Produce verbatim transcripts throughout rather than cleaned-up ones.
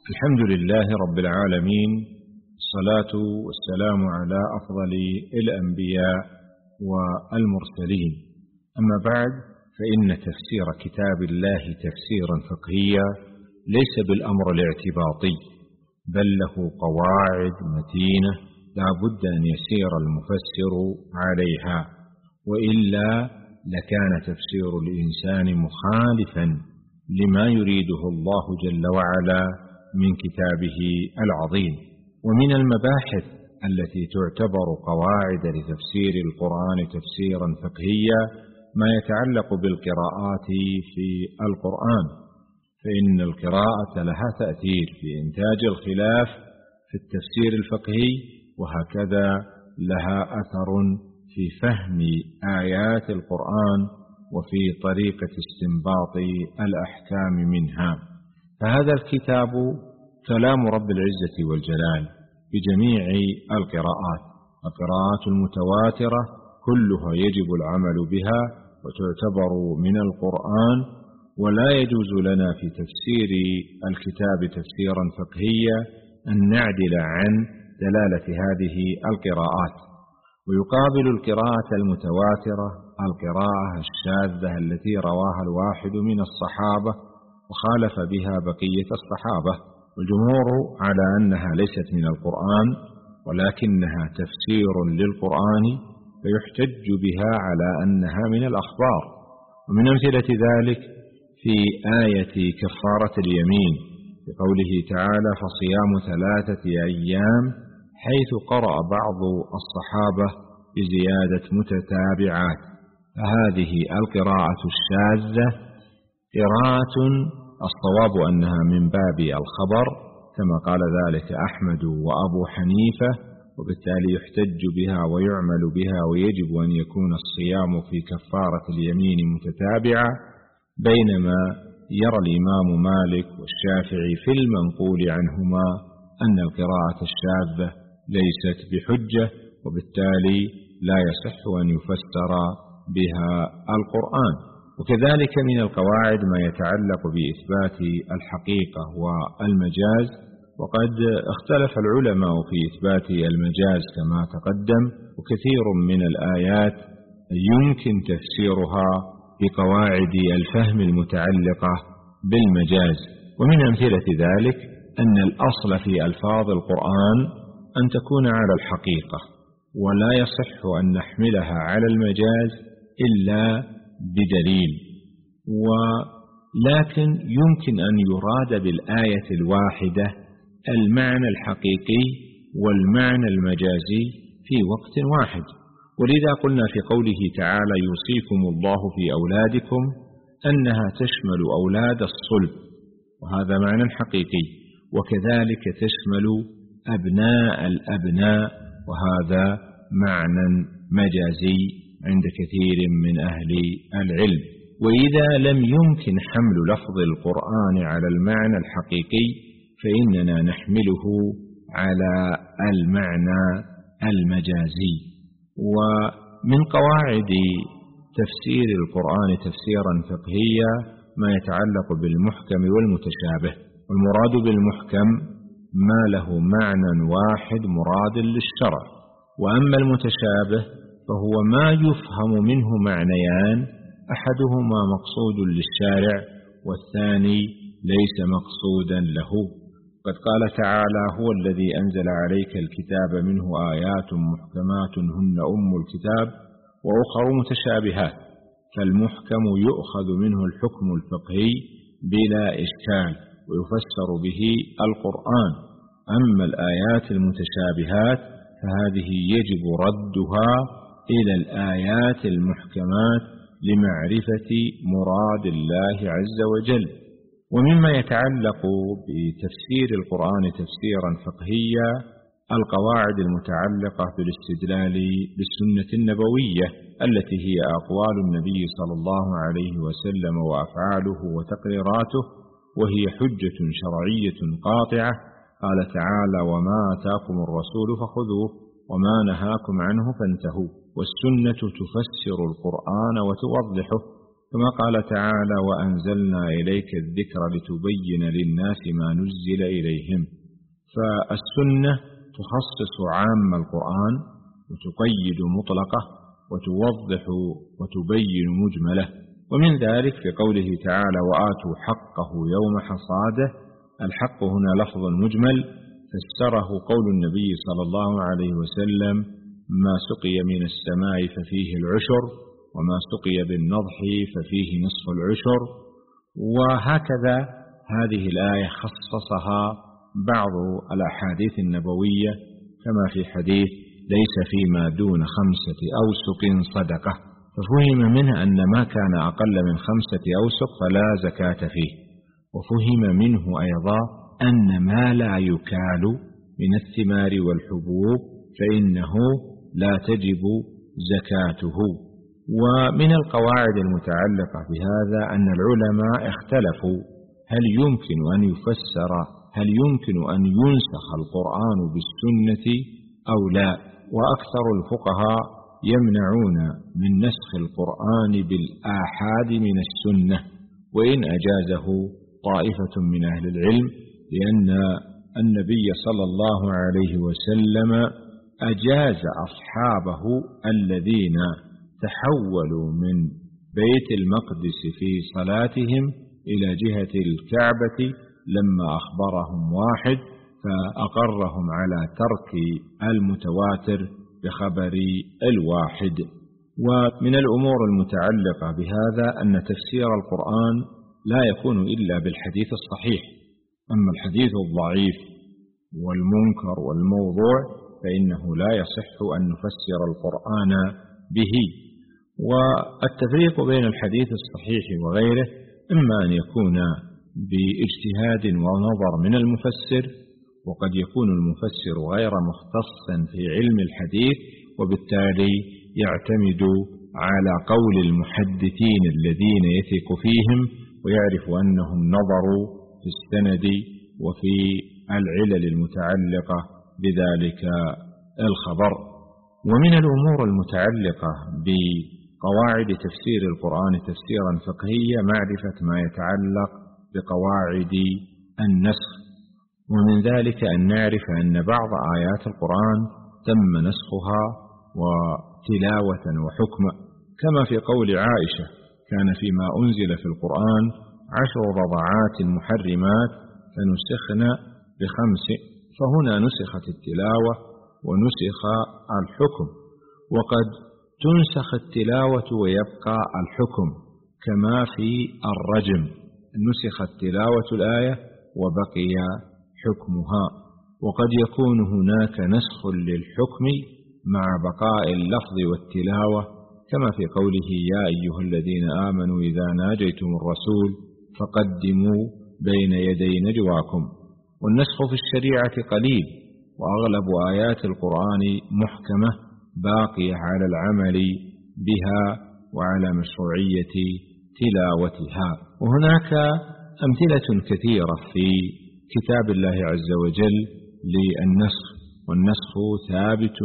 الحمد لله رب العالمين، الصلاة والسلام على أفضل الأنبياء والمرسلين. أما بعد، فإن تفسير كتاب الله تفسيرا فقهيا ليس بالأمر الاعتباطي، بل له قواعد متينة لا بد أن يسير المفسر عليها، وإلا لكان تفسير الإنسان مخالفا لما يريده الله جل وعلا من كتابه العظيم. ومن المباحث التي تعتبر قواعد لتفسير القرآن تفسيرا فقهيا ما يتعلق بالقراءات في القرآن، فإن القراءة لها تأثير في إنتاج الخلاف في التفسير الفقهي، وهكذا لها أثر في فهم آيات القرآن وفي طريقة استنباط الأحكام منها. فهذا الكتاب كلام رب العزة والجلال بجميع القراءات، القراءات المتواترة كلها يجب العمل بها وتعتبر من القرآن، ولا يجوز لنا في تفسير الكتاب تفسيرا فقهيا أن نعدل عن دلالة هذه القراءات. ويقابل القراءة المتواترة القراءة الشاذة التي رواها الواحد من الصحابة وخالف بها بقية الصحابة، والجمهور على أنها ليست من القرآن ولكنها تفسير للقرآن، فيحتج بها على أنها من الأخبار. ومن أمثلة ذلك في آية كفارة اليمين بقوله تعالى: فصيام ثلاثة أيام، حيث قرأ بعض الصحابة بزيادة متتابعات. فهذه القراءة الشاذة قراءة الصواب أنها من باب الخبر كما قال ذلك أحمد وأبو حنيفة، وبالتالي يحتج بها ويعمل بها، ويجب أن يكون الصيام في كفارة اليمين متتابعة، بينما يرى الإمام مالك والشافعي في المنقول عنهما أن القراءة الشاذة ليست بحجة، وبالتالي لا يصح أن يفسر بها القرآن. وكذلك من القواعد ما يتعلق بإثبات الحقيقة والمجاز، وقد اختلف العلماء في إثبات المجاز كما تقدم، وكثير من الآيات يمكن تفسيرها بقواعد الفهم المتعلقة بالمجاز. ومن أمثلة ذلك أن الأصل في ألفاظ القرآن أن تكون على الحقيقة، ولا يصح أن نحملها على المجاز إلا بدليل. ولكن يمكن أن يراد بالآية الواحدة المعنى الحقيقي والمعنى المجازي في وقت واحد، ولذا قلنا في قوله تعالى: يوصيكم الله في أولادكم، أنها تشمل أولاد الصلب، وهذا معنى حقيقي، وكذلك تشمل أبناء الأبناء، وهذا معنى مجازي عند كثير من أهل العلم. وإذا لم يمكن حمل لفظ القرآن على المعنى الحقيقي فإننا نحمله على المعنى المجازي. ومن قواعد تفسير القرآن تفسيرا فقهيا ما يتعلق بالمحكم والمتشابه. والمراد بالمحكم ما له معنى واحد مراد للشرع، وأما المتشابه فهو ما يفهم منه معنيان، أحدهما مقصود للشارع والثاني ليس مقصودا له. قد قال تعالى: هو الذي أنزل عليك الكتاب منه آيات محكمات هن أم الكتاب وأخر متشابهات. فالمحكم يؤخذ منه الحكم الفقهي بلا إشكال ويفسر به القرآن. أما الآيات المتشابهات فهذه يجب ردها إلى الآيات المحكمات لمعرفة مراد الله عز وجل. ومما يتعلق بتفسير القرآن تفسيرا فقهيا القواعد المتعلقة بالاستدلال بالسنة النبوية التي هي أقوال النبي صلى الله عليه وسلم وأفعاله وتقريراته، وهي حجة شرعية قاطعة. قال تعالى: وما آتاكم الرسول فخذوه وما نهاكم عنه فانتهوا. والسنة تفسر القرآن وتوضحه، كما قال تعالى: وأنزلنا إليك الذكر لتبين للناس ما نزل إليهم. فالسنة تخصص عام القرآن وتقيد مطلقه وتوضح وتبين مجمله. ومن ذلك في قوله تعالى: وآتوا حقه يوم حصاده. الحق هنا لفظ مجمل فسره قول النبي صلى الله عليه وسلم: ما سقي من السماء ففيه العشر، وما سقي بالنضح ففيه نصف العشر. وهكذا هذه الآية خصصها بعض الأحاديث النبوية كما في حديث: ليس فيما دون خمسة أوسق صدقة. ففهم منه أن ما كان أقل من خمسة أوسق فلا زكاة فيه. وفهم منه أيضا أن ما لا يكال من الثمار والحبوب فإنه لا تجب زكاته. ومن القواعد المتعلقة بهذا أن العلماء اختلفوا هل يمكن أن يفسر هل يمكن أن ينسخ القرآن بالسنة أو لا. وأكثر الفقهاء يمنعون من نسخ القرآن بالآحاد من السنة، وإن أجازه طائفة من أهل العلم، لأن النبي صلى الله عليه وسلم أجاز أصحابه الذين تحولوا من بيت المقدس في صلاتهم إلى جهة الكعبة لما أخبرهم واحد فأقرهم على ترك المتواتر بخبر الواحد. ومن الأمور المتعلقة بهذا أن تفسير القرآن لا يكون إلا بالحديث الصحيح، أما الحديث الضعيف والمنكر والموضوع فإنه لا يصح أن نفسر القرآن به. والتفريق بين الحديث الصحيح وغيره إما أن يكون باجتهاد ونظر من المفسر، وقد يكون المفسر غير مختصا في علم الحديث وبالتالي يعتمد على قول المحدثين الذين يثق فيهم ويعرف أنهم نظروا في السند وفي العلل المتعلقة بذلك الخبر. ومن الأمور المتعلقة بقواعد تفسير القرآن تفسيرا فقهيا معرفة ما يتعلق بقواعد النسخ، ومن ذلك أن نعرف أن بعض آيات القرآن تم نسخها وتلاوة وحكما، كما في قول عائشة: كان فيما أنزل في القرآن عشر رضعات محرمات فنسخن بخمس. فهنا نسخت التلاوة ونسخ الحكم، وقد تنسخ التلاوة ويبقى الحكم، كما في الرجم نسخت تلاوة الآية وبقي حكمها. وقد يكون هناك نسخ للحكم مع بقاء اللفظ والتلاوة، كما في قوله: يا أيها الذين آمنوا إذا ناجيتم الرسول فقدموا بين يدي نجواكم. والنسخ في الشريعة قليل، وأغلب آيات القرآن محكمة باقية على العمل بها وعلى مشروعية تلاوتها. وهناك أمثلة كثيرة في كتاب الله عز وجل للنسخ، والنسخ ثابت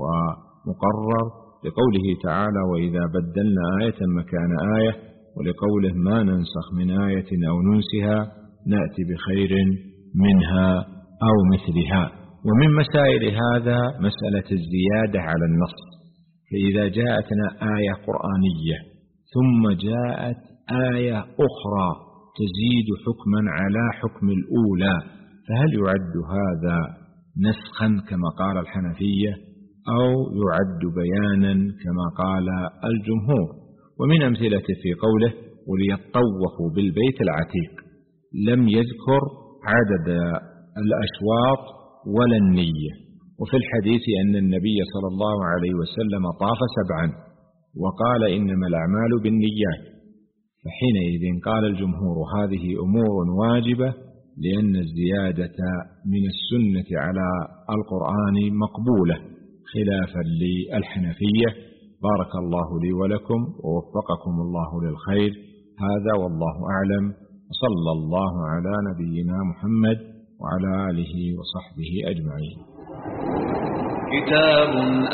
ومقرر لقوله تعالى: وإذا بدلنا آية مكان آية، ولقوله: ما ننسخ من آية أو ننسها نأتي بخير منها أو مثلها. ومن مسائل هذا مسألة الزيادة على النص، فإذا جاءتنا آية قرآنية ثم جاءت آية أخرى تزيد حكما على حكم الأولى، فهل يعد هذا نسخا كما قال الحنفية أو يعد بيانا كما قال الجمهور؟ ومن أمثلة في قوله: وليطوفوا بالبيت العتيق، لم يذكر عدد الأشواط ولا النية. وفي الحديث أن النبي صلى الله عليه وسلم طاف سبعا وقال: إنما الأعمال بالنيات. فحينئذ قال الجمهور: هذه أمور واجبة، لأن الزيادة من السنة على القرآن مقبولة، خلافا للحنفية. بارك الله لي ولكم ووفقكم الله للخير. هذا والله أعلم، وصلى الله على نبينا محمد وعلى آله وصحبه أجمعين. كتاب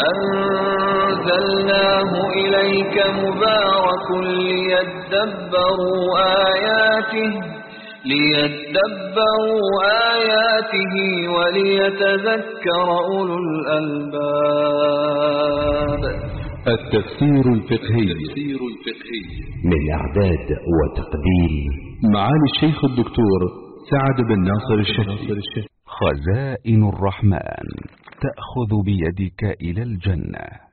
أنزلناه إليك مبارك ليدبروا آياته ليدبروا آياته وليتذكر أولو الألباب. التفسير الفقهي من إعداد وتقديم معالي الشيخ الدكتور سعد بن ناصر الشهري. خزائن الرحمن تأخذ بيدك إلى الجنة.